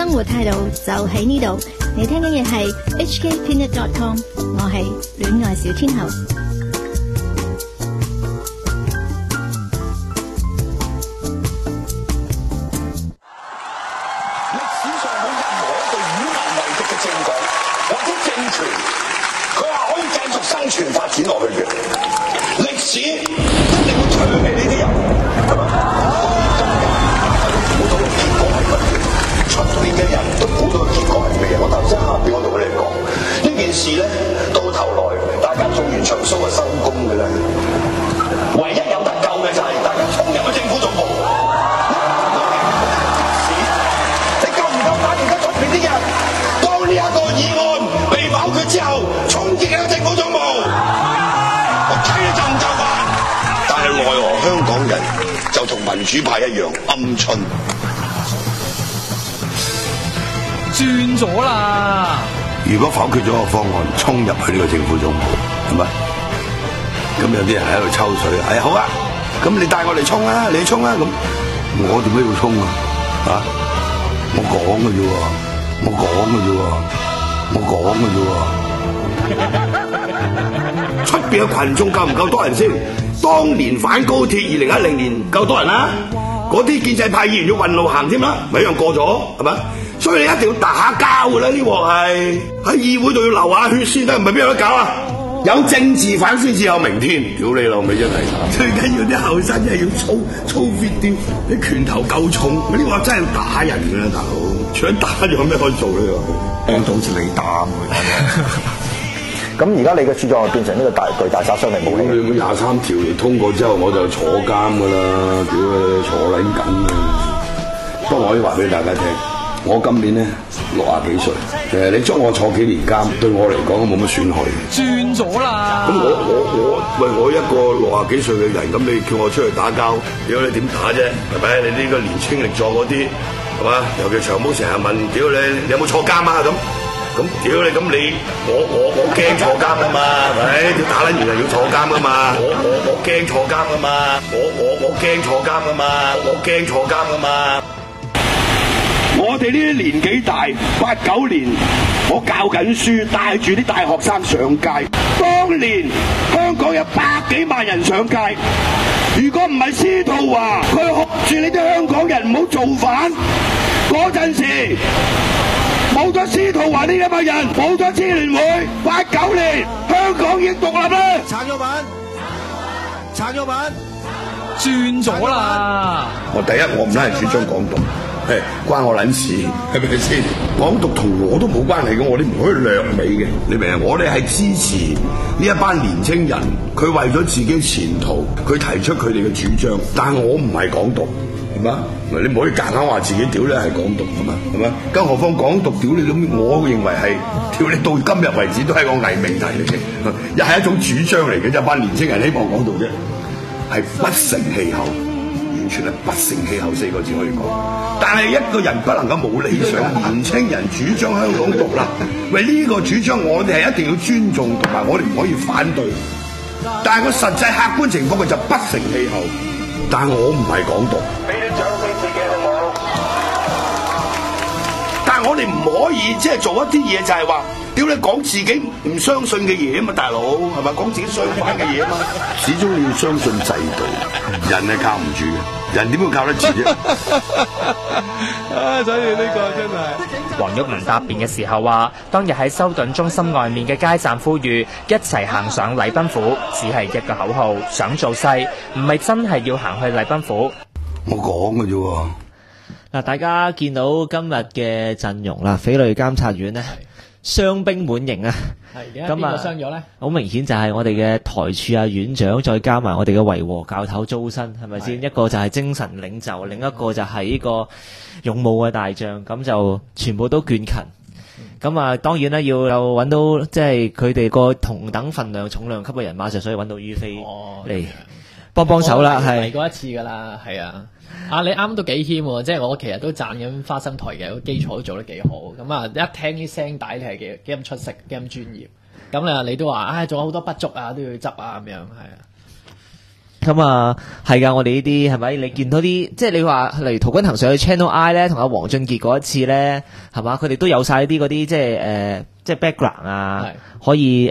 生活態度就喺呢度。你聽緊嘅係 hkpinit.com， 我係戀愛小天后。 歷史上冇任何一個以民為敵嘅政黨或者政權，佢話可以繼續生存發展落去嘅。歷史一定會唾棄呢啲人，係嘛？估到個結果係乜嘢？出面嘅人都估到個結果係乜嘢？我頭先下邊我同你哋講呢件事咧，到頭來大家做完場 show 就收工嘅啦。唯一有得救嘅就係大家衝入去政府總部。當呢一個議案被否決之後，衝擊咗政府總部，我睇你就唔就範。但係奈何香港人就同民主派一樣鵪鶉。 轉咗啦！ 如果否決咗個方案，衝入去呢個政府總部，係咪？咁有啲人喺度抽水，好啊，咁你帶我嚟衝啊，你衝啊，咁我點解要衝啊？啊，我講嘅啫喎。我講嘅啫喎，出邊嘅群眾夠唔夠多人先？當年反高鐵2010年夠多人啦，嗰啲建制派議員要運路行添啦，咪一樣過咗係咪？所以你一定要打交㗎啦，呢鑊係喺議會度要流下血先得，唔係邊有得搞啊？有政治犯先至有明天，屌你老味真係！最緊要啲後生真係要操 fit 啲，啲拳頭夠重，呢鑊真係要打人㗎啦，大佬！除咗打仲有咩可以做呢？講到好似你打咁而家你嘅主張變成呢個巨大殺傷力武器。 你23條通過之後，我就坐監㗎啦，屌你坐撚緊啊！不過我可以話俾大家聽，我今年咧60幾歲，你捉我坐幾年監，對我嚟講都冇乜損害。 轉咗啦！ 咁我一個60幾歲嘅人，咁你叫我出去打交，屌你點打啫？係咪？你呢個年青力壯嗰啲？係嘛？尤其長毛成日問，屌你有冇坐監啊？咁屌你咁你我驚坐監啊嘛，係咪？要打撚完就要坐監啊嘛，我驚坐監啊嘛，我驚坐監啊嘛，我驚坐監啊嘛。我哋呢啲年紀大，89年我教緊書，帶住啲大學生上街。當年香港有100幾萬人上街，如果唔係司徒華，佢學住你啲香港人唔好造反，嗰陣時冇咗司徒華呢一班人，冇咗支聯會，89年香港已經獨立啦。 撐咗版，轉咗啦！ 我第一我唔係主張港獨。關我撚事，係咪先？港獨同我都冇關係嘅，我哋唔可以掠美嘅，你明啊？我哋係支持呢一班年青人，佢為咗自己前途，佢提出佢哋嘅主張。但係我唔係港獨，係嘛？你唔可以夾硬話自己屌你係港獨，係嘛？係嘛？更何況港獨屌你咁，我認為係屌你到今日為止都係個偽命題嚟嘅，又係一種主張嚟嘅，一班年青人希望港獨啫，係不成氣候。完全係不成氣候4個字可以講，但係一個人不能夠冇理想，年青人主張香港獨立，喂呢個主張我哋係一定要尊重，同埋我哋唔可以反對。但係個實際客觀情況佢就不成氣候，但係我唔係港獨。俾啲獎俾自己好唔好？但係我哋唔可以即係做一啲嘢，就係話屌你講自己唔相信嘅嘢啊嘛，大佬係咪講自己相反嘅嘢啊嘛？始終你要相信制度，人係靠唔住嘅，人點會靠得住啫？ 所以呢個真係。 黃毓民答辯嘅時候話，當日喺修頓中心外面嘅街站呼籲一齊行上禮賓府，只係一個口號，想做勢，唔係真係要行去禮賓府。 我講嘅啫喎。 嗱，大家見到今日嘅陣容啦，匪類監察院呢，傷兵滿營啊！ 係咁啊，邊個傷咗咧？ 好明顯就係我哋嘅台柱啊院長，再加埋我哋嘅維和教頭租身，係咪先？一個就係精神領袖，另一個就係呢個勇武嘅大將，咁就全部都倦勤。咁啊，當然啦，要有揾到即係佢哋個同等份量、重量級嘅人馬，就所以揾到于飛嚟幫手啦。係嚟過一次噶啦，係啊。你啱都幾謙喎，即係我其實都讚緊花生台嘅個基礎都做得幾好，咁啊一聽啲聲帶你係幾咁出色，幾咁專業，咁你都話仲有好多不足啊，都要執啊咁樣，係啊。 咁啊，係噶，我哋呢啲係咪？你見到啲即係你話，例如陶君行上去 Channel I 咧，同阿黃俊傑嗰一次咧，係嘛？佢哋都有晒啲嗰啲即係 background 啊，可以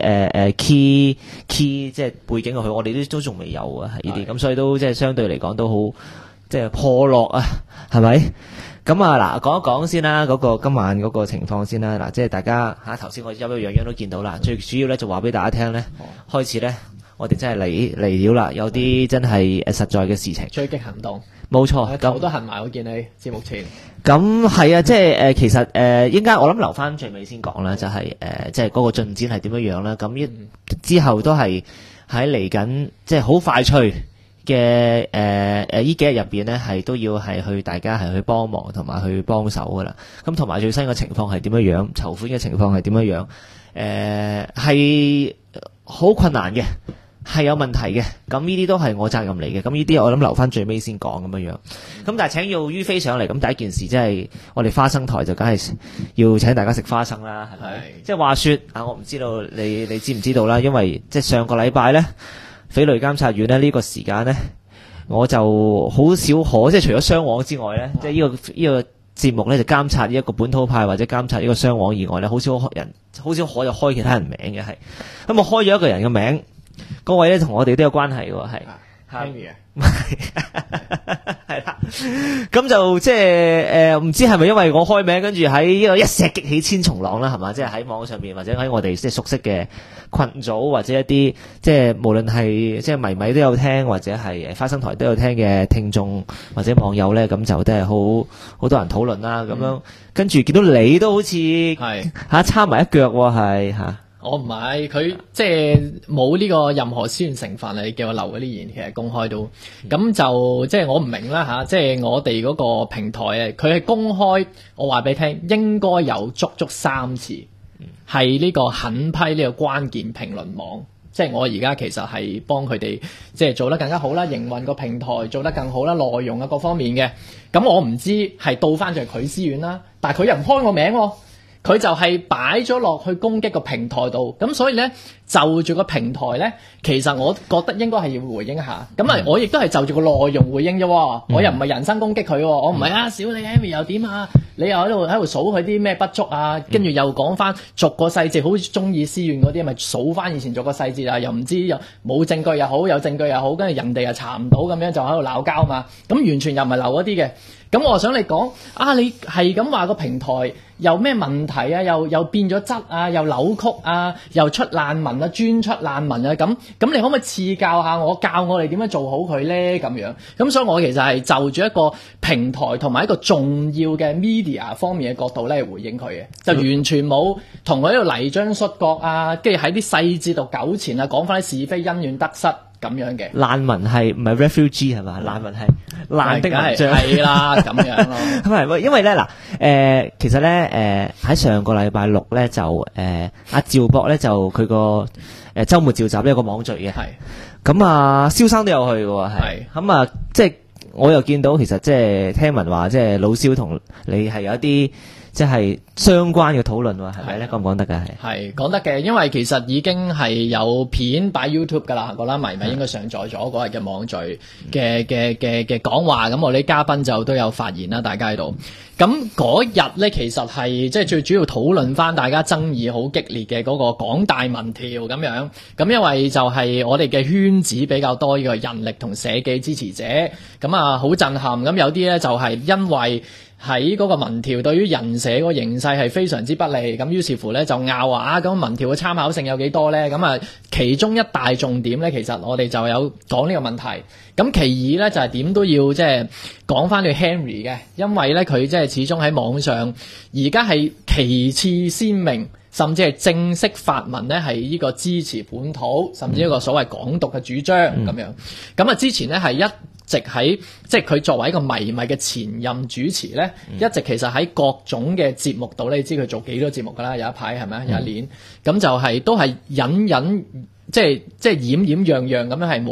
key 即係背景落去，我哋都仲未有啊，係呢啲，咁所以都即係相對嚟講都好即係破落啊，係咪？咁啊嗱，講一講先啦，嗰個今晚嗰個情況先啦。嗱，即係大家嚇頭先我一樣都見到啦，最主要咧就話俾大家聽咧，開始咧。我哋真係嚟料啦，有啲真係實在嘅事情。追擊行動，冇錯。咁都行埋，我見你節目前。咁係啊，即係其實應該我諗留翻最尾先講啦，就係即係嗰個進展係點樣樣啦。咁之後都係喺嚟緊，即係好快脆嘅呢幾日入邊咧，係都要係去大家係去幫忙同埋去幫手噶啦。咁同埋最新嘅情況係點樣樣，籌款嘅情況係點樣樣，係好困難嘅。係有問題嘅，咁呢啲都係我責任嚟嘅，咁呢啲我諗留翻最尾先講咁樣樣。咁但係請要於飛上嚟，咁第一件事即係我哋花生台就梗係要請大家食花生啦，係咪？即係話說啊，我唔知道你知唔知道啦，因為即係上個禮拜咧，匪類監察院咧呢個時間咧，我就好少即係除咗雙簧之外咧，即係呢個節目咧就監察呢一個本土派或者監察呢個雙簧以外咧，好少可就開其他人名嘅係，咁我開咗一個人嘅名。嗰位咧同我哋都有關係喎，係 Henry 啊，係啦，咁就即係唔知係咪因為我開名，跟住喺呢個一石激起千重浪啦，係嘛？即係喺網上面或者喺我哋即係熟悉嘅群組或者一啲即係無論係即係迷都有聽或者係花生台都有聽嘅聽眾或者網友咧，咁就都係好多人討論啦，咁樣跟住見到你都好似係插埋一腳喎，係嚇。我唔係，佢即係冇呢個任何私怨成分啊！你叫我留嗰啲言，其實公開到，咁就即係我唔明啦嚇，即係我哋嗰個平台啊，佢係公開，我話俾你聽，應該有足3次係呢個狠批呢個關鍵評論網，即係我而家其實係幫佢哋即係做得更加好啦，營運個平台做得更好啦，內容啊各方面嘅，咁我唔知係倒翻就係佢私怨啦，但係佢又唔開我名喎。佢就係擺咗落去攻擊個平台度，咁所以咧就住個平台咧，其實我覺得應該係要回應一下。咁啊，我亦都係就住個內容回應啫，我又唔係人身攻擊佢，我唔係啊，小李 Amy 又點啊？你又喺度數佢啲咩不足啊？跟住又講翻逐個細節，好似中意私怨嗰啲，咪數翻以前逐個細節啊？又唔知又冇證據又好，有證據又好，跟住人哋又查唔到咁樣，就喺度鬧交嘛。咁完全又唔係留嗰啲嘅。咁我想你講啊，你係咁話個平台有咩問題啊？又變咗質啊？又扭曲啊？又出爛文啊？專出爛文啊？咁你可唔可以賜教下我，教我哋點樣做好佢咧？咁樣咁，所以我其實係就住一個平台同埋一個重要嘅 media 方面嘅角度咧，回應佢嘅，就完全冇同佢喺度泥漿摔角啊，跟住喺啲細節度糾纏啊，講翻啲是非恩怨得失。咁樣嘅爛文係唔係 refugee 係嘛？爛文係爛的文章係啦，咁樣咯。唔係，因為咧嗱，其實咧喺上個禮拜六咧就阿趙博咧就佢個週末召集呢有個網聚嘅，係咁啊，蕭生都有去嘅，係咁啊，即係我又見到其實即係聽聞話，即係老蕭同你係有一啲。即係相關嘅討論喎，係咪咧？講唔講得㗎？係講得嘅，因為其實已經係有片擺 YouTube 㗎啦，嗰啦迷應該上載咗嗰日嘅網聚嘅講話，咁我哋嘉賓就都有發言啦，大家喺度。咁嗰日咧，其實係即係最主要討論翻大家爭議好激烈嘅嗰個港大民調咁樣。咁因為就係我哋嘅圈子比較多呢個人力同社記支持者，咁啊好震撼。咁有啲咧就係因為喺嗰個民調對於人社個形勢係非常之不利，咁於是乎咧就拗話咁民調嘅參考性有幾多咧？咁啊，其中一大重點咧，其實我哋就有講呢個問題。咁其二咧就係點都要即係講翻對 Henry 嘅，因為咧佢即係始終喺網上而家係旗幟鮮明，甚至係正式發文咧係呢個支持本土，甚至一個所謂港獨嘅主張咁樣。咁啊之前咧係一直喺即係佢作為一個迷嘅前任主持咧，一直其實喺各種嘅節目度咧，你知佢做幾多節目㗎啦？有一排係咪？有一年咁就係都係隱即係掩掩樣樣咁樣係冇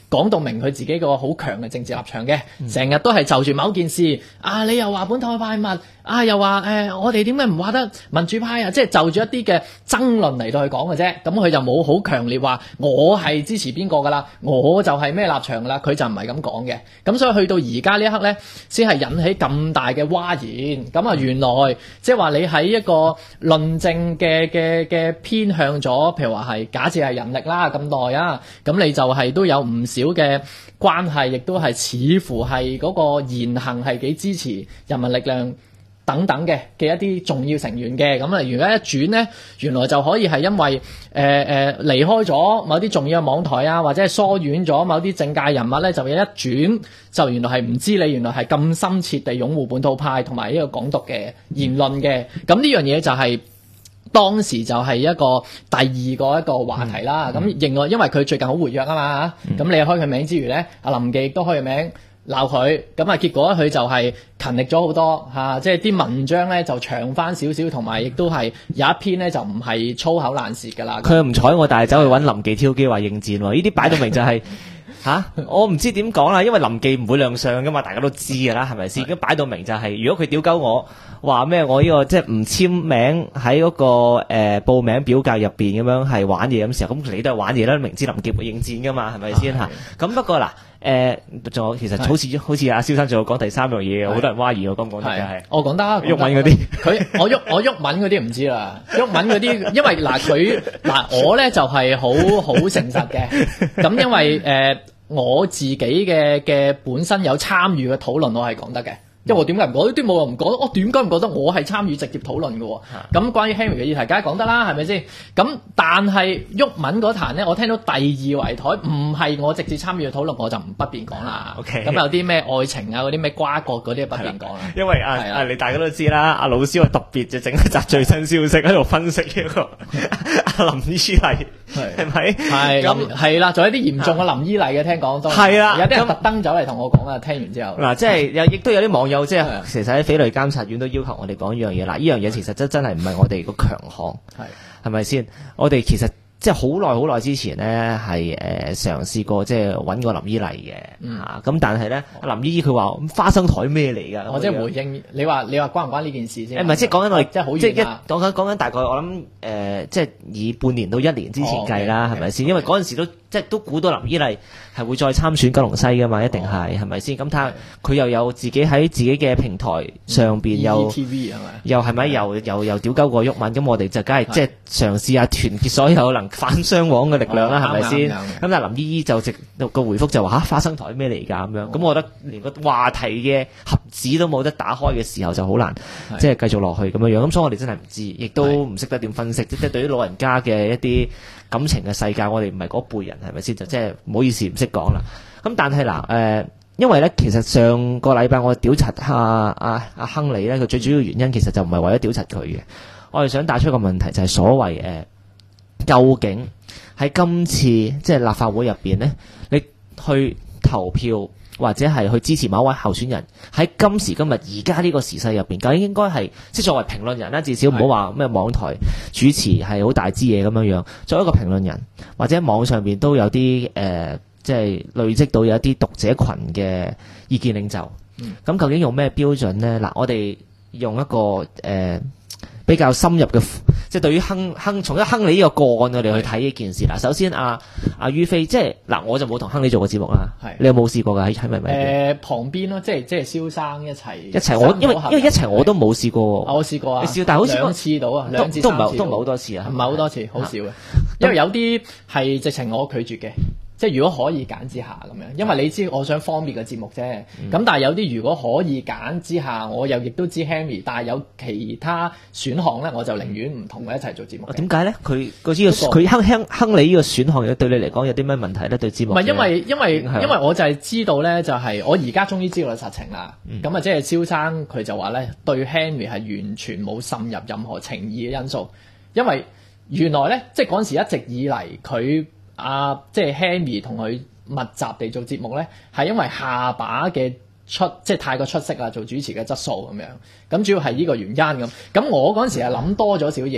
講到明佢自己個好強嘅政治立場嘅，成日都係就住某件事啊，你又話本土派物啊，又話我哋點解唔話得民主派啊？即係就住一啲嘅爭論嚟到去講嘅啫。咁佢就冇好強烈話我係支持邊個噶啦，我就係咩立場噶啦，佢就唔係咁講嘅。咁所以去到而家呢一刻咧，先係引起咁大嘅譁然。咁啊，原來即係話你喺一個論證嘅偏向咗，譬如話係假設係人力啦咁耐啊，咁你就係都有唔少嘅關係，亦都係似乎係嗰個言行係幾支持人民力量等等嘅一啲重要成員嘅。咁啊，而家一轉呢，原來就可以係因為離開咗某啲重要嘅網台啊，或者係疏遠咗某啲政界人物咧，就一轉就原來係唔知你原來係咁深切地擁護本土派同埋呢個港獨嘅言論嘅。咁呢樣嘢就係當時就係一個第二個一個話題啦。咁另外因為佢最近好活躍啊嘛，咁你開佢名之餘咧，阿林記亦都開佢名鬧佢，咁啊結果佢就係勤力咗好多嚇，即係啲文章咧就長翻少少，同埋亦都係有一篇咧就唔係粗口爛舌噶啦。 佢唔睬我，但係走去揾林記挑機話應戰喎，呢啲擺到明就係我唔知點講啦，因為林記唔會亮相噶嘛，大家都知噶啦，係咪先？咁擺到明就係，如果佢屌鳩我話咩，我呢個即係唔簽名喺嗰個報名表格入邊咁樣係玩嘢咁時候，咁你都係玩嘢啦，明知林記會應戰噶嘛，係咪先嚇？咁不過嗱。仲有其實好似阿蕭生仲有講第三樣嘢嘅，好多人懷疑我講唔講得係？我講得毓民嗰啲，我毓民嗰啲唔知啦，毓民嗰啲，因為我咧就係好誠實嘅，咁因為我自己嘅本身有參與嘅討論，我係講得嘅。因為我點解唔講？啲冇人唔講，我點解唔覺得我係參與直接討論嘅？咁關於 Henry 嘅議題，梗係講得啦，係咪先？咁但係毓民嗰壇咧，我聽到第二圍台唔係我直接參與嘅討論，我就唔不便講啦。咁有啲咩愛情啊，嗰啲咩瓜葛嗰啲不便講啦。因為你大家都知啦，阿老師話特別就整一集最新消息喺度分析呢個阿林依麗係咪？係咁係啦，仲有啲嚴重嘅林依麗嘅聽講都係啦，有啲人特登走嚟同我講啊，聽完之後嗱，即係亦都有啲網友。即係其實喺匪類監察院都要求我哋講呢樣嘢嗱，呢樣嘢其實真係唔係我哋個強項，係咪先？我哋其實即係好耐之前咧係嘗試過即係揾過林依麗嘅嚇，咁但係咧林依佢話花生台咩嚟㗎？我即係回應你話關唔關呢件事先？唔係即係講緊我哋即係好遠啊！講緊大概我諗即係以半年到1年之前計啦，係咪先？因為嗰陣時都估到林依麗係會再參選九龍西噶嘛，一定係咪先？咁睇下佢又有自己喺自己嘅平台上邊又係咪又屌鳩過毓民？咁我哋就梗係即係嘗試下團結所有能反雙簧嘅力量啦，係咪先？咁但係林依就個回覆就話花生台咩嚟㗎咁樣？咁我覺得連個話題嘅盒子都冇得打開嘅時候就好難即係繼續落去咁樣樣。咁所以我哋真係唔知，亦都唔識得點分析。即係對於老人家嘅一啲感情嘅世界，我哋唔係嗰輩人，係咪先？就即係唔好意思唔識講啦。咁但係嗱因為咧，其實上個禮拜我調查下阿亨利咧，佢最主要原因其實就唔係為咗調查佢嘅，我哋想帶出一個問題，就係所謂究竟喺今次即係立法會入邊咧，你去投票或者係去支持某位候選人，喺今時今日而家呢個時勢入邊，究竟應該係即係作為評論人啦，至少唔好話咩網台主持係好大支嘢咁樣樣，作為一個評論人或者網上邊都有啲即係累積到有一啲讀者群嘅意見領袖，咁究竟用咩標準呢？嗱，我哋用一個比較深入嘅，即係對於從一亨利呢個個案我哋去睇呢件事。嗱，首先阿于飛，即係嗱，我就冇同亨利做過節目啦。你有冇試過㗎？喺咪？ 旁邊咯，即係蕭生一齊。 我因為一齊我都冇試過。 我試過啊。你試，但係好似2次到啊，2至3次。都唔係好多次啊。唔係好多次，好少嘅。因為有啲係直情我拒絕嘅。即係如果可以揀之下咁樣，因為你知我想方便嘅節目啫。咁但係有啲如果可以揀之下，我又亦都知 Henry， 但係有其他選項咧，我就寧願唔同佢一齊做節目。點解咧？佢亨利呢個選項對你嚟講有啲咩問題咧？對節目？唔係因為我就係知道咧，就係我而家終於知道實情啦。咁即係蕭生佢就話咧，對 Henry 係完全冇滲入任何情意嘅因素，因為原來咧即係嗰陣時一直以嚟佢。即係 Henry 同佢密集地做節目咧，係因為下巴嘅即係太過出色啦，做主持嘅質素咁樣。咁主要係呢個原因咁。咁我嗰陣時係諗多咗少嘢嘅。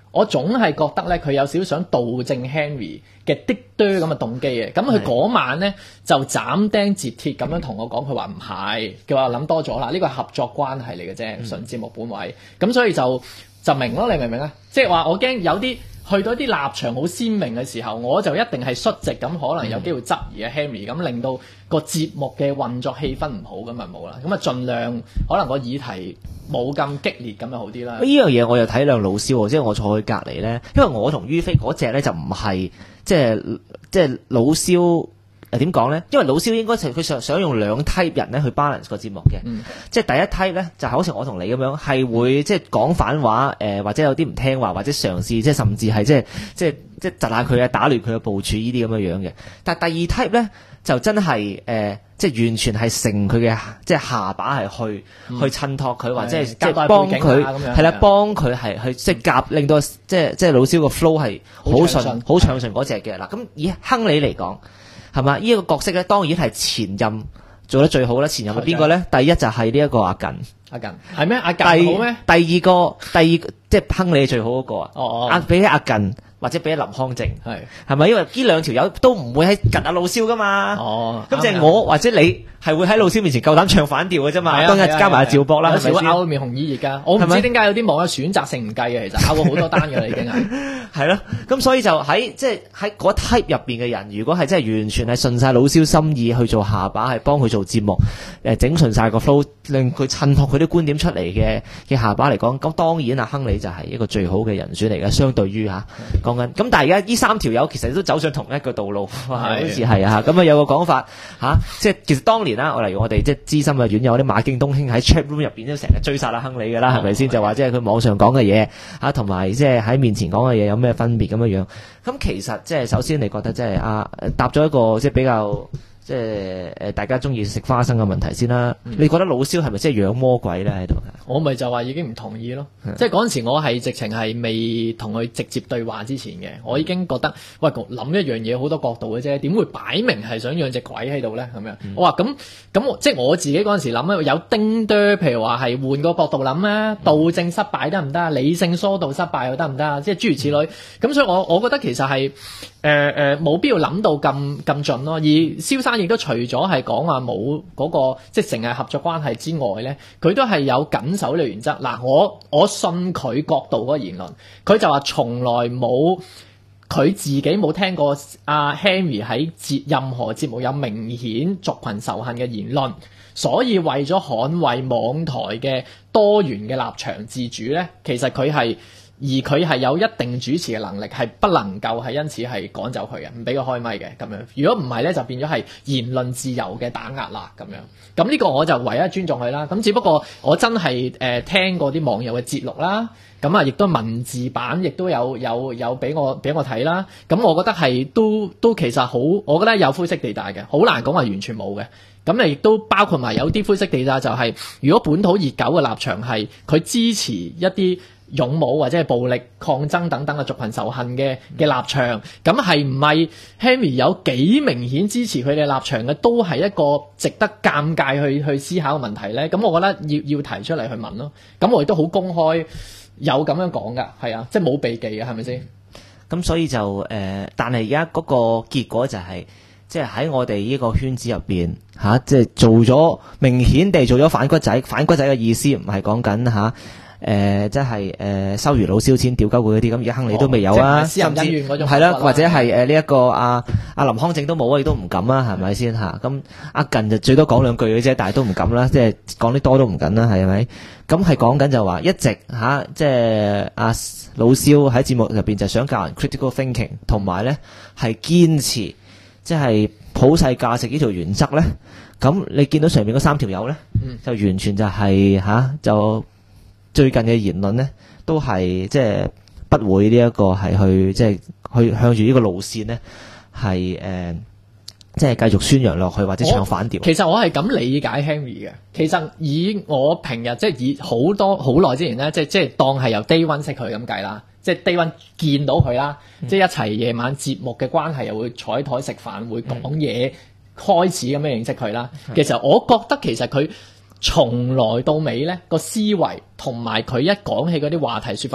我總係覺得咧佢有少少想導正 Henry 嘅啲多咁嘅動機嘅。咁佢嗰晚咧就斬釘截鐵咁樣同我講，佢話唔係，佢話諗多咗啦，呢個係合作關係嚟嘅啫，純節目本位。咁所以就明咯，你明唔明啊？即係話我驚有啲去到啲立場好鮮明嘅時候，我就一定係率直咁，可能有機會質疑啊 Henry， 咁令到個節目嘅運作氣氛唔好，咁咪冇啦。咁啊，盡量可能個議題冇咁激烈咁就好啲啦。 呢樣嘢我又體諒老蕭喎，即係我坐佢隔離咧，因為我同於飛嗰隻咧就唔係即係老蕭。點講咧？因為老蕭應該佢想用兩 type 人咧去 balance 個節目嘅，即係第一 type 咧就係好似我同你咁樣，係會即係講反話，或者有啲唔聽話，或者嘗試即係甚至係即係窒下佢啊，打亂佢嘅部署呢啲咁樣樣嘅。但係第二 type 咧就真係即係完全係乘佢嘅即係下巴係去襯托佢，或者係即係幫佢係啦，幫佢係去即係夾，令到即係老蕭個 flow 係好順好暢順嗰隻嘅。嗱，咁以亨利嚟講。係嘛？呢一個角色咧，當然係前任做得最好啦。前任係邊個咧？第一就係呢一個阿近。阿近係咩？阿近好咩？第二個即係亨利最好嗰個啊。比起阿近或者比起林康正，係咪？因為呢兩條友都唔會喺近阿老蕭噶嘛。咁即係我或者你係會喺老蕭面前夠膽唱反調嘅啫嘛。當日加埋阿趙博啦，係咪先？拗面紅耳熱㗎。我唔知點解有啲網友選擇性唔計嘅，其實拗過好多單㗎啦，已經係。係咯，咁所以就喺嗰 type 入邊嘅人，如果係真係完全係順晒老蕭心意去做下巴，係幫佢做節目，整順晒個 flow，令佢襯托佢啲觀點出嚟嘅下巴嚟講，咁當然啊，亨利就係一個最好嘅人選嚟嘅，相對於講緊。咁但係而家呢三條友其實都走上同一個道路，好似係啊，咁啊有個講法即係其實當年啦，例如我哋即係資深嘅院友啲馬敬東兄喺 chat room 入邊都成日追殺阿亨利㗎啦，係咪先？就話即係佢網上講嘅嘢同埋即係喺面前講嘅嘢有咩分別咁樣樣？咁其實即係首先你覺得即係答咗一個即係比較即係大家中意食花生嘅問題先啦。你覺得老蕭係咪即係養魔鬼咧喺度？我咪就話已經唔同意咯。即係嗰陣時我係直情係未同佢直接對話之前嘅，我已經覺得喂，諗一樣嘢好多角度嘅啫，點會擺明係想養隻鬼喺度咧？咁樣我話咁即係我自己嗰陣時諗咧，有丁多，譬如話係換個角度諗啊，導正失敗得唔得啊？理性疏導失敗又得唔得啊？即係諸如此類。咁所以我覺得其實係冇必要諗到咁盡咯。而蕭生亦都除咗係講話冇嗰個即係成日合作關係之外咧，佢都係有緊守呢個原則。嗱，我信佢角度嗰個言論，佢就話從來冇佢自己冇聽過阿 Henry 喺任何節目有明顯族群仇恨嘅言論，所以為咗捍衛網台嘅多元嘅立場自主咧，其實佢係有一定主持嘅能力，係不能夠係因此係趕走佢嘅，唔俾佢開咪嘅咁樣。如果唔係咧，就變咗係言論自由嘅打壓啦咁樣。咁呢個我就唯一尊重佢啦。咁只不過我真係聽過啲網友嘅節錄啦，咁啊亦都文字版亦都有俾我睇啦。咁我覺得係都其實好，我覺得有灰色地帶嘅，好難講話完全冇嘅。咁亦都包括埋有啲灰色地帶，就係如果本土熱狗嘅立場係佢支持一啲勇武或者係暴力抗爭等等嘅族群仇恨嘅立場，咁係唔係 Henry 有幾明顯支持佢哋立場嘅，都係一個值得尷尬去思考嘅問題咧。咁我覺得要提出嚟去問咯。咁我亦都好公開有咁樣講噶，係啊，即係冇避忌嘅，係咪先？咁所以就但係而家嗰個結果就係即係喺我哋呢個圈子入邊即係做咗明顯地做咗反骨仔嘅意思，唔係講緊即係收魚老燒錢吊鳩佢嗰啲，咁而家亨利都未有啊，甚至係啦，或者係呢一個阿林康正都冇啊，亦都唔敢啊，係咪先嚇？咁阿近就最多講兩句嘅啫，但係都唔敢啦，即係講啲多都唔敢啦，係咪？咁係講緊就話一直即係阿老蕭喺節目入邊就想教人 critical thinking， 同埋咧係堅持即係普世價值呢條原則咧。咁你見到上面嗰三條友咧，就完全就係就。最近嘅言論呢，都係即係不會呢一個係去即係去向住呢個路線呢，係即係繼續宣揚落去或者唱反調。其實我係咁理解 Henry 嘅。其實以我平日即係以好耐之前呢，即係當係由 Day One 識佢咁計啦，即係 Day One 見到佢啦，即係一齊夜晚節目嘅關係，又會坐喺台食飯，會講嘢，開始咁樣認識佢啦。其實我覺得其實佢從來到尾咧個思維同埋佢一講起嗰啲話題說法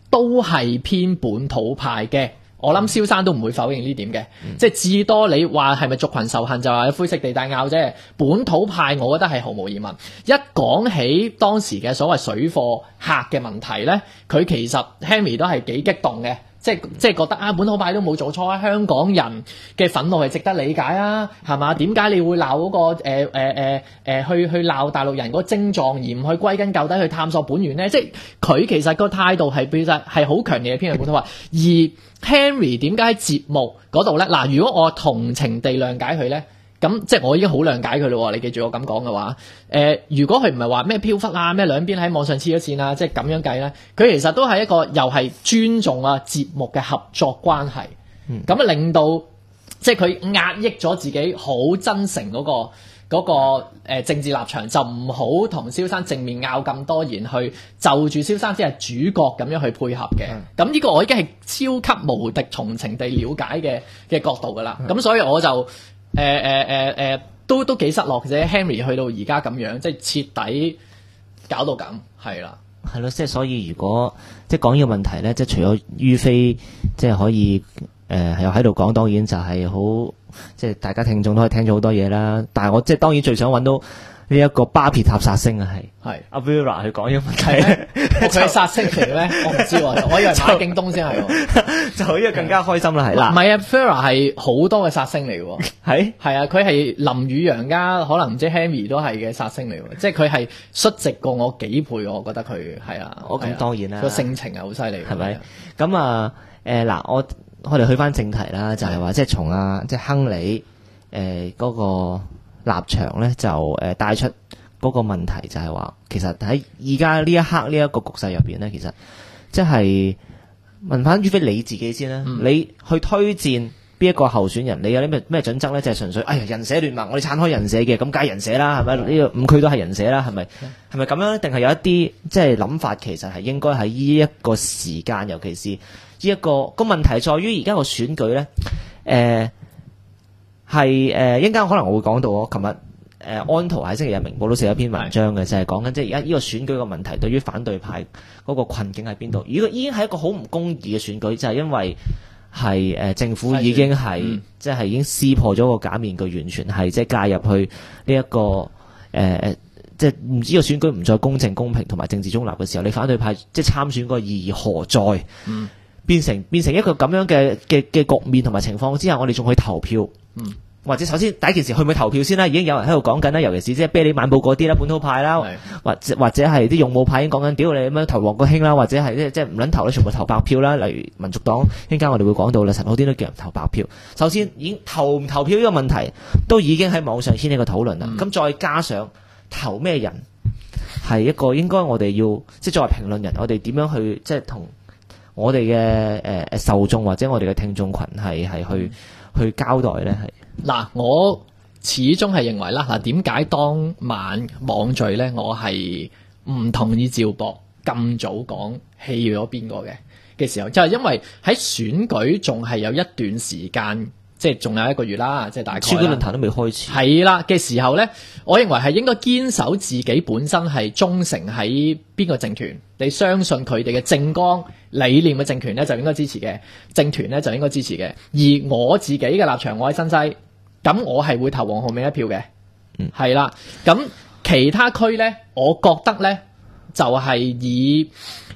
都係偏本土派嘅。我諗蕭生都唔會否認呢點嘅，即係至多你話係咪族群仇恨就係灰色地帶拗啫。本土派我覺得係毫無疑問。一講起當時嘅所謂水貨客嘅問題咧，佢其實 Henry 都係幾激動嘅。即係覺得啊，本土派都冇做錯啊，香港人嘅憤怒係值得理解啊，係嘛？點解你會鬧嗰個去鬧大陸人嗰個症狀，而唔去歸根究底去探索本源咧？即係佢其實個態度係其實係好強烈嘅偏向本土派。而 Henry 點解喺節目嗰度咧？嗱，如果我同情地諒解佢咧？咁即係我已經好諒解佢咯，你記住我咁講嘅話，如果佢唔係話咩飄忽啊，咩兩邊喺網上黐咗線啊，即係咁樣計咧，佢其實都係一個又係尊重啊節目嘅合作關係，咁令到即係佢壓抑咗自己好真誠嗰個政治立場，就唔好同蕭生正面拗咁多言，去就住蕭生只係主角咁樣去配合嘅。咁呢個我已經係超級無敵同情地了解嘅角度噶啦。咁所以我就都幾失落嘅啫。Henry 去到而家咁樣，即係徹底搞到咁，係啦。 係咯，即係所以如果即係講呢個問題咧，即係除咗於飛即係可以又喺度講，當然就係好即係大家聽眾都可以聽咗好多嘢啦。但係我即係當然最想揾到呢一個巴別塔殺星啊，係阿 Vera 去講呢個問題咧， 佢係殺星嚟嘅咩？我唔知喎，我以為馬京東先係喎， 就呢個更加開心啦，係啦。 唔係啊 Vera 係好多嘅殺星嚟嘅喎，係啊，佢係林宇陽加可能唔知 Henry 都係嘅殺星嚟喎，即係佢係率直過我幾倍，我覺得佢係啊。 咁當然啦， 個性情係好犀利， 係咪？咁啊嗱，我哋去翻正題啦，就係話即係從即係亨利嗰個立場咧，就帶出嗰個問題，就係話其實喺而家呢一刻呢一個局勢入邊咧，其實即係問翻於非你自己先啦，你去推薦邊一個候選人，你有啲咩準則咧？就係純粹人社聯盟，我哋撐開人社嘅，咁梗係人社啦，係咪？呢個5區都係人社啦，係咪？係咪咁樣？定係有一啲即係諗法，其實係應該喺呢一個時間，尤其是呢一個問題在於而家個選舉咧，係一陣間可能我會講到，我琴日安圖喺星期日明報都寫咗篇文章嘅，就係講緊即係而家呢個選舉嘅問題對於反對派嗰個困境喺邊度？如果已經係一個好唔公義嘅選舉，就係因為係政府已經係即係已經撕破咗個假面具，完全係即係介入去呢一個即係唔知個選舉唔再公正公平同埋政治中立嘅時候，你反對派即係參選個意義何在？變成一個咁樣嘅局面同埋情況之下，我哋仲去投票，或者首先第一件事去唔去投票先啦？已經有人喺度講緊啦，尤其是即係啤梨晚報嗰啲啦，本土派啦，或者係啲勇武派已經講緊，屌你咁樣投黃國興啦，或者係即係唔撚投咧，全部投白票啦。例如民族黨，一陣間我哋會講到啦，陳浩天都叫人投白票。首先已經投唔投票呢個問題，都已經喺網上掀起個討論啦。咁再加上投咩人，係一個應該我哋要即係作為評論人，我哋點樣去即係同我哋嘅受眾或者我哋嘅聽眾群係去交代咧？係嗱， 我始終係認為啦，嗱，點解當晚網聚咧，我係唔同意趙博咁早講棄咗邊個嘅時候，就係因為喺選舉仲係有一段時間。即係仲有1個月啦，即係大概。選舉論壇都未開始。係啦嘅時候咧，我認為係應該堅守自己本身係忠誠喺邊個政團，你相信佢哋嘅政綱理念嘅政權咧就應該支持嘅，政團咧就應該支持嘅。而我自己嘅立場，我喺新西，咁我係會投黃浩銘一票嘅。係啦，咁其他區咧，我覺得咧就係以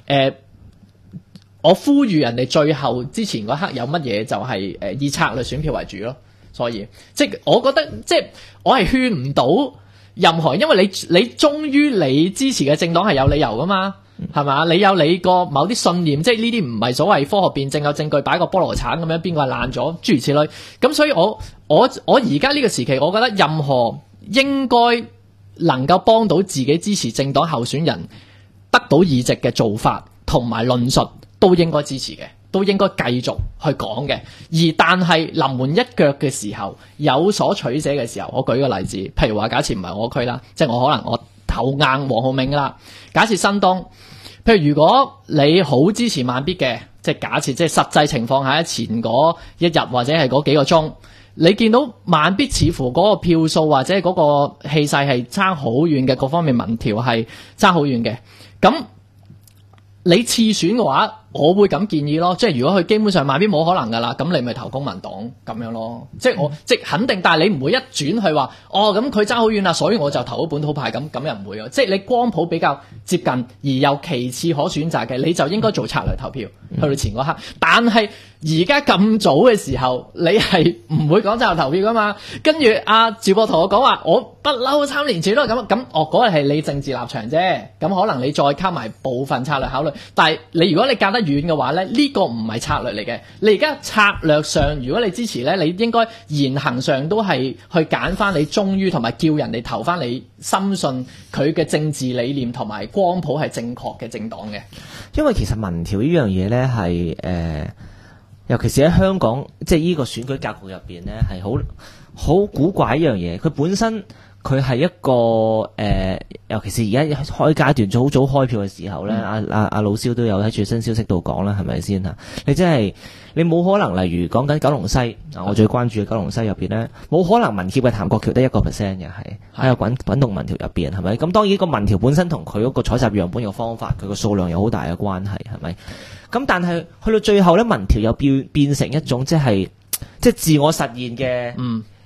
我呼籲人哋最後之前嗰刻有乜嘢就係以策略選票為主咯，所以即係我覺得即係我係勸唔到任何人，因為你忠於你支持嘅政黨係有理由噶嘛，係嘛？你有你個某啲信念，即係呢啲唔係所謂科學辯證，有證據擺個菠蘿橙咁樣，邊個係爛咗，諸如此類。咁所以我而家呢個時期，我覺得任何應該能夠幫到自己支持政黨候選人得到議席嘅做法同埋論述，都應該支持嘅，都應該繼續去講嘅。但係臨門一腳嘅時候，有所取捨嘅時候，我舉個例子，譬如話假設唔係我區啦，即係我可能我投硬黃浩銘啦。假設新東，譬如如果你好支持慢必嘅，即係假設即係實際情況下前嗰一日或者係嗰幾個鐘，你見到慢必似乎嗰個票數或者嗰個氣勢係差好遠嘅，各方面民調係差好遠嘅，咁你次選嘅話， 我會咁建議咯，即係如果佢基本上萬邊冇可能㗎啦，咁你咪投公民黨咁樣咯。即係即係肯定，但係你唔會一轉去話咁佢爭好遠啦，所以我就投咗本土派咁又唔會嘅。即係你光譜比較接近而又其次可選擇嘅，你就應該做策略投票去到前嗰刻。但係而家咁早嘅時候，你係唔會講策略投票㗎嘛？跟住阿趙博同我講話，我不嬲3年前都係咁，嗰日係你政治立場啫。咁可能你再加埋部分策略考慮，但係如果你隔得遠嘅話咧，呢個唔係策略嚟嘅。你而家策略上，如果你支持咧，你應該言行上都係去揀翻你忠於同埋叫人哋投翻你深信佢嘅政治理念同埋光譜係正確嘅政黨嘅。 因為其實民調呢樣嘢咧係尤其是喺香港，即係呢個選舉格局入邊咧，係好古怪一樣嘢。佢本身佢係一個尤其是而家開階段好早開票嘅時候咧，阿老蕭都有喺最新消息度講啦，係咪先嚇？你真係你冇可能，例如講緊九龍西，我最關注嘅九龍西入邊咧，冇可能民協嘅譚國僑得1% 嘅，係喺個滾動民調入邊，係咪？咁當然個民調本身同佢嗰個採集樣本嘅方法，佢個數量有好大嘅關係，係咪？咁但係去到最後咧，民調又變成一種即係自我實現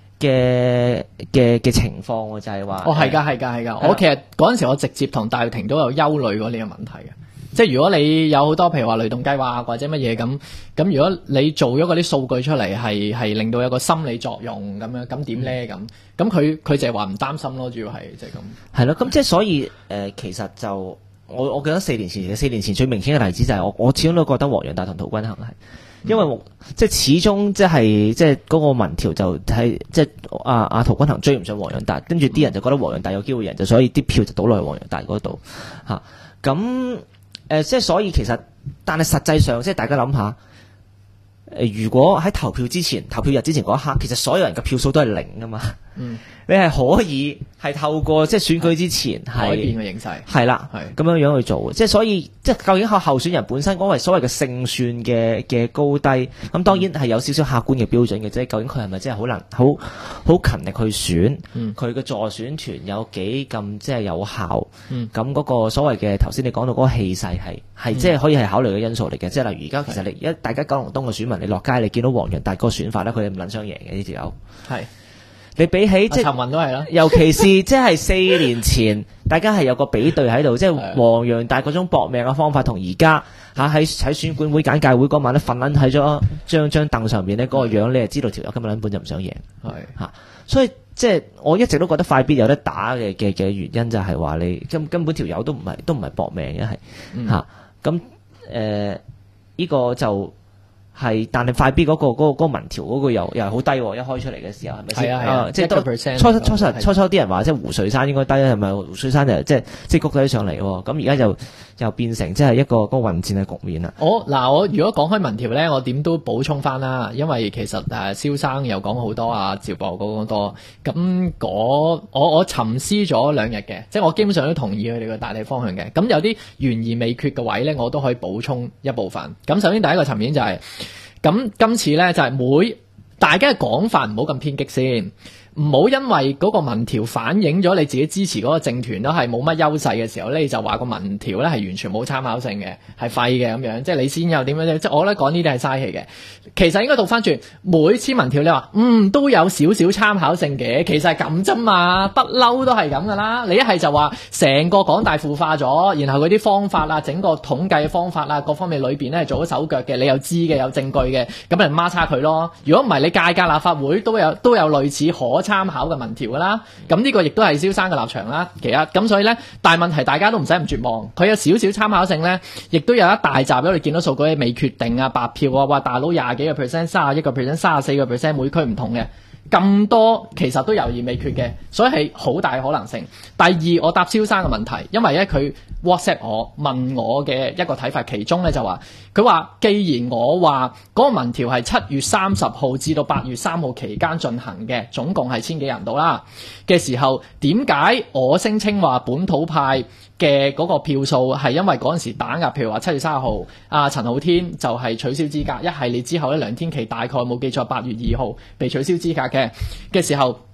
嘅情況，就係話係㗎。我其實嗰陣時我直接同戴耀廷都有憂慮過呢個問題嘅。即係如果你有好多譬如話雷動計劃或者乜嘢咁，如果你做咗嗰啲數據出嚟係令到有個心理作用咁樣，咁點咧咁佢就係話唔擔心咯，主要係即係咁。係咯， 咁即係所以其實就我記得4年前最明顯嘅例子就係我始終都覺得黃洋達同陶君行係。因為即係始終即係嗰個民調就係即係阿陶君行追唔上黃洋達，跟住啲人就覺得黃洋達有機會贏，就所以啲票就倒落去黃洋達嗰度嚇。咁即係所以其實，但係實際上即係大家諗下，如果喺投票日之前嗰一刻，其實所有人嘅票數都係0㗎嘛。你係可以係透過即係選舉之前改變個形勢， 係啦，咁樣去做，即係所以即係究竟候選人本身嗰個所謂嘅勝算嘅高低，咁當然係有少少客觀嘅標準嘅，即係究竟佢係咪真係好勤力去選，佢嘅助選團有幾咁即係有效，咁嗰個所謂嘅頭先你講到嗰個氣勢係即係可以係考慮嘅因素嚟嘅，即係例如而家其實大家九龍東嘅選民，你落街你見到黃洋達嗰個選法咧，佢哋唔撚想贏嘅呢條友係。你比起即係陳雲都係啦，尤其是即係4年前，大家係有個比對喺度，即係黃洋達嗰種搏命嘅方法，同而家喺選管會簡介會嗰晚咧，瞓撚喺咗張凳上面咧，嗰個樣你係知道條友根本就唔想贏，所以即係我一直都覺得快必有得打嘅原因就係話你根本條友都唔係搏命嘅係咁呢個就。係，但係快必嗰個民調嗰個又係好低喎，一開出嚟嘅時候係咪先？係即係初初啲人話即係胡瑞山應該低啦，係咪？胡瑞山就即係谷低上嚟喎，咁而家又變成即係一個混戰嘅局面啦。我如果講開民調咧，我點都補充翻啦，因為其實蕭生又講好多啊，趙博講好多，咁我沉思咗2日嘅，即係我基本上都同意佢哋嘅大體方向嘅。咁有啲懸而未決嘅位咧，我都可以補充一部分。咁首先第一個層面就係。咁今次咧就係大家嘅講法唔好咁偏激先，唔好因為嗰個民調反映咗你自己支持嗰個政團都係冇乜優勢嘅時候咧，你就話個民調咧係完全冇參考性嘅，係廢嘅咁樣，即係你先有點樣，即係我覺得講呢啲係嘥氣嘅。其實應該倒翻轉，每次民調你話都有少少參考性嘅，其實係咁啫嘛，不嬲都係咁噶啦。你一係就話成個港大腐化咗，然後嗰啲方法啊，整個統計嘅方法啊，各方面裏邊咧係做咗手腳嘅，你又知嘅，有證據嘅，咁咪孖叉佢咯。如果唔係，你屆立法會都有類似可參考嘅民調噶啦，咁呢個亦都係蕭生嘅立場啦。其實咁所以咧，大問題大家都唔使咁絕望，佢有少少參考性咧，亦都有一大集，因為你見到數據未決定啊，白票啊，話大佬20幾個 percent、31個 percent、34個 percent， 每區唔同嘅。咁多其實都猶豫未決嘅，所以係好大可能性。第二，我答蕭生嘅問題，因為咧佢 WhatsApp 我問我嘅一個睇法，其中咧就話佢話，既然我話嗰個民調係7月30號至到8月3號期間進行嘅，總共係1000幾人到啦嘅時候，點解我聲稱話本土派嘅嗰個票數係因為嗰陣時打壓，譬如話7月30號阿陳浩天就係取消資格，一系列之後咧梁天琦大概冇記錯8月2號被取消資格嘅時候，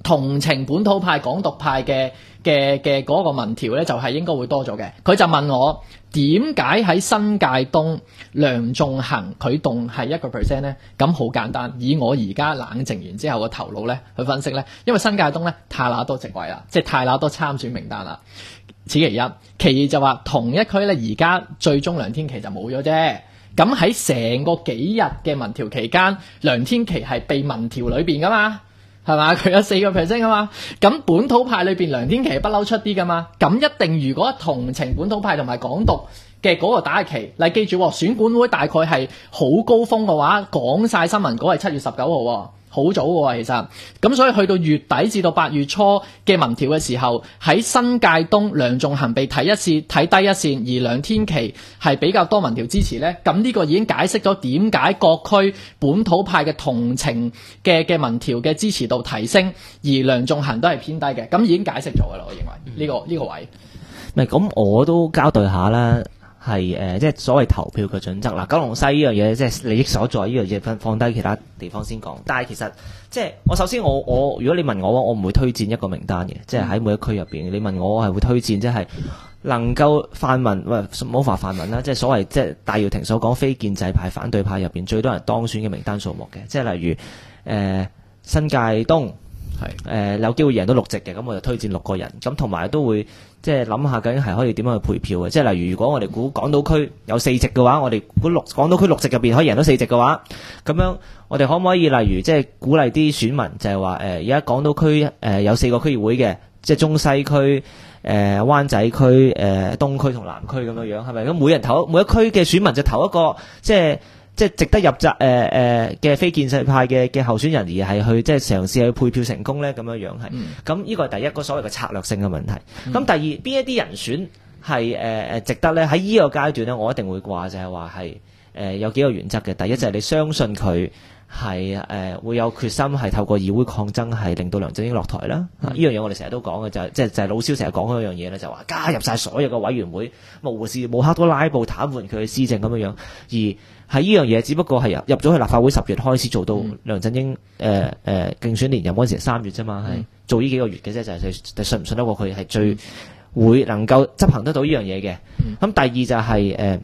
同情本土派、港獨派嘅嗰個民調咧，就係應該會多咗嘅。佢就問我點解喺新界東梁頌恆佢動係1% 咧？咁好簡單，以我而家冷靜完之後個頭腦咧去分析咧，因為新界東咧太乸多席位啦，即係太乸多參選名單啦。此其一，其二就話同一區咧，而家最終梁天琦就冇咗啫。咁喺成個幾日嘅民調期間，梁天琦係被民調裏邊噶嘛，係嘛？佢有4%啊嘛。咁本土派裏邊梁天琦不嬲出啲噶嘛。咁一定如果同情本土派同埋港獨嘅嗰個打旗，你記住選管會大概係好高峰嘅話，講晒新聞稿係7月19號。好早嘅喎，其實咁所以去到月底至到8月初嘅民調嘅時候，喺新界東梁頌恆被睇低一線，而梁天琦係比較多民調支持呢。咁呢個已經解釋咗點解各區本土派嘅同情嘅民調嘅支持度提升，而梁頌恆都係偏低嘅。咁已經解釋咗㗎啦，我認為呢個位。 咪咁我都交代下啦。係即係所謂投票嘅準則啦。九龍西呢樣嘢即係利益所在，呢樣嘢放低其他地方先講。但係其實即係我首先我如果你問我唔會推薦一個名單嘅，即係喺每一區入邊。你問我係會推薦即係能夠泛民唔好話泛民啦，即係所謂即係戴耀廷所講非建制派、反對派入邊最多人當選嘅名單數目嘅，即係例如新界東。有機會贏到6席嘅，咁我就推薦6個人，咁同埋都會即係諗下究竟係可以點樣去配票嘅，即係例如如果我哋估港島區有4席嘅話，我哋估港島區6席入邊可以贏到4席嘅話，咁樣我哋可唔可以例如即係鼓勵啲選民就係話而家港島區有4個區議會嘅，即係中西區、灣仔區、東區同南區咁樣樣，係咪？咁每一區嘅選民就投一個即係值得入閘嘅非建制派嘅候選人，而係去即係嘗試去配票成功咧，咁樣樣係。咁呢個係第一個所謂嘅策略性嘅問題。咁第二邊一啲人選係值得咧？喺呢個階段咧，我一定會話就係話係有幾個原則嘅。第一就係你相信佢係會有決心係透過議會抗爭係令到梁振英落台啦。呢樣嘢我哋成日都講嘅就係老蕭成日講嗰樣嘢咧，就話加入晒所有嘅委員會，無時無刻都拉布癱瘓佢嘅施政咁樣樣。而係呢樣嘢，只不過係入咗去立法會10月開始做到梁振英競選連任嗰陣時3月啫嘛，係做呢幾個月嘅啫，就係信唔信得過佢係最會能夠執行得到呢樣嘢嘅。咁第二就係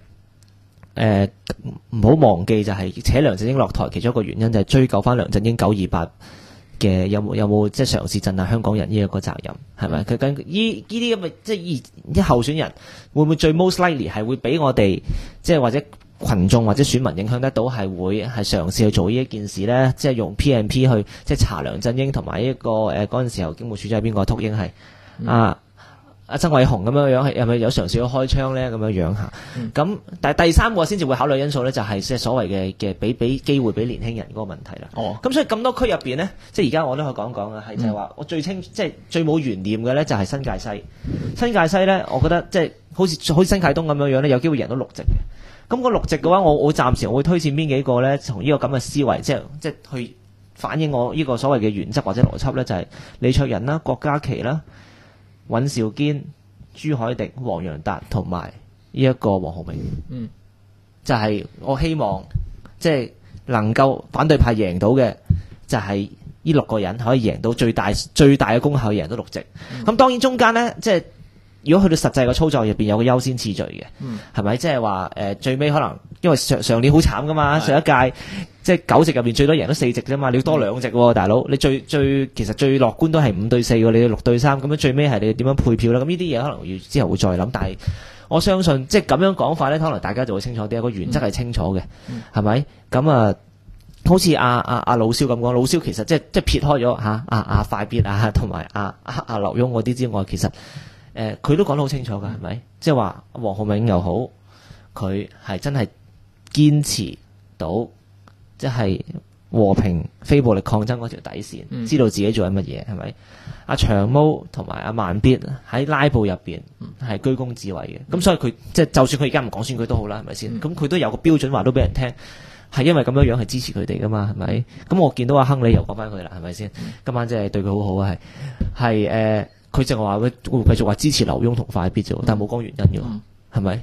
唔好忘記就係扯梁振英落台其中一個原因就係追究翻梁振英928嘅有冇即係嘗試鎮壓香港人呢一個責任係咪？佢跟呢啲咁嘅即係啲候選人會唔會最 most likely 係會俾我哋即係或者群眾或者選民影響得到，係會係嘗試去做呢一件事咧，即係用 P&P 去即係查梁振英同埋一個嗰陣時候警務處長係邊個？禿鷹係阿曾偉雄咁樣樣，係咪有嘗試去開槍咧？咁樣樣嚇。咁但係第三個先至會考慮因素咧，就係即係所謂嘅俾機會俾年輕人嗰個問題啦。咁所以咁多區入邊咧，即係而家我都可以講講啊，係就係話我最即係最冇懸念嘅咧，就係新界西。新界西咧，我覺得即係好似新界東咁樣樣咧，有機會贏到6席嘅。咁個6席嘅話，我暫時我會推薦邊幾個咧？從呢個咁嘅思維，即係去反映我呢個所謂嘅原則或者邏輯咧，就係李卓人啦、郭家麒啦、尹兆堅、朱凱廸、黃洋達同埋呢一個黃浩銘。就係我希望即係能夠反對派贏到嘅，就係呢6個人可以贏到最大嘅功效，贏到6席。咁當然中間咧，即係。如果去到實際嘅操作入邊有個優先次序嘅，係咪？即係話最尾可能因為上年好慘噶嘛，上一屆即係9席入邊最多贏咗4席啫嘛，你要多2席喎，大佬。你其實最樂觀都係5對4喎，你要6對3咁樣，最尾係你點樣配票啦？咁呢啲嘢可能要之後會再諗，但係我相信即係咁樣講法咧，可能大家就會清楚啲，個原則係清楚嘅，係咪？咁啊，好似阿老蕭咁講，老蕭其實即係撇開咗阿快必同埋阿劉墉嗰啲之外，其實。佢都講得好清楚㗎，係咪？即係話黃浩銘又好，佢係真係堅持到，即係和平非暴力抗爭嗰條底線，知道自己做緊乜嘢，係咪？阿長毛同埋阿慢必喺拉布入邊係居功至偉嘅，咁所以佢即係就算佢而家唔講選舉都好啦，係咪先？咁佢都有個標準話都俾人聽，係因為咁樣樣係支持佢哋㗎嘛，係咪？咁我見到阿亨利又講翻佢啦，係咪先？今晚即係對佢好好啊，係佢淨係話會繼續話支持劉墉同快必啫，但係冇講原因嘅，係咪？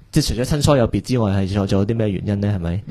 即係除咗親疏有別之外，係仲有啲咩原因咧？係咪？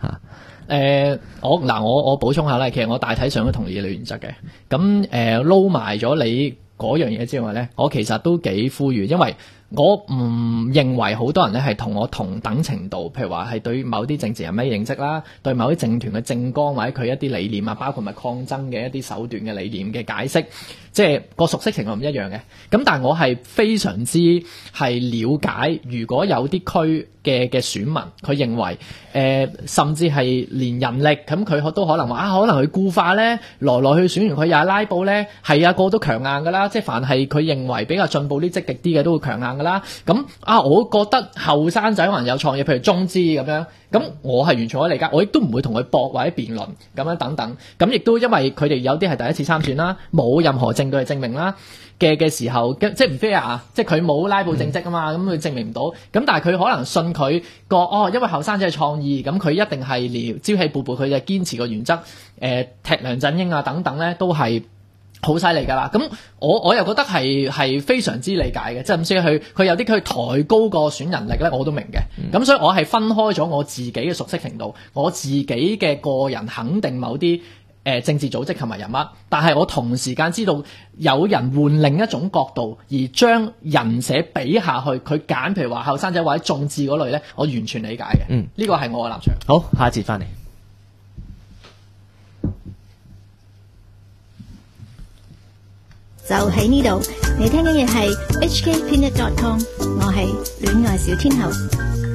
我補充下啦，其實我大體上都同意你原則嘅。咁撈埋咗你嗰樣嘢之外咧，我其實都幾呼籲，因為我唔認為好多人咧係同我同等程度，譬如話係對某啲政治人物認識啦，對某啲政團嘅政綱或者佢一啲理念啊，包括咪抗爭嘅一啲手段嘅理念嘅解釋，即係個熟悉程度唔一樣嘅。咁但係我係非常之係了解，如果有啲區嘅選民，佢認為甚至係連人力咁，佢都可能話可能佢固化咧，來來去選完佢又係拉布咧，係啊，個個都強硬噶啦，即係凡係佢認為比較進步啲、積極啲嘅都會強硬噶啦。咁我覺得後生仔可能有創意，譬如中資咁樣，咁我係完全可以理解，我亦都唔會同佢駁或者辯論咁樣等等。咁亦都因為佢哋有啲係第一次參選啦，冇任何證據去證明啦嘅時候，即係唔 fair 啊！即係佢冇拉布政績啊嘛，咁佢證明唔到。咁但係佢可能信佢個因為後生仔係創意，咁佢一定係朝氣勃勃，佢就堅持個原則，踢梁振英啊等等咧，都係好犀利㗎啦。咁我又覺得係非常之理解嘅，即係咁所以佢有啲佢抬高個選人力咧，我都明嘅。咁所以我係分開咗我自己嘅熟悉程度，我自己嘅個人肯定某啲政治組織同埋人物，但係我同時間知道有人換另一種角度，而將人寫比下去，佢揀譬如話後生仔或者眾志嗰類咧，我完全理解嘅。呢個係我嘅立場。 好，下一節翻嚟。 就喺呢度，你聽緊嘅係 hkpinnet.com， 我係戀愛小天后。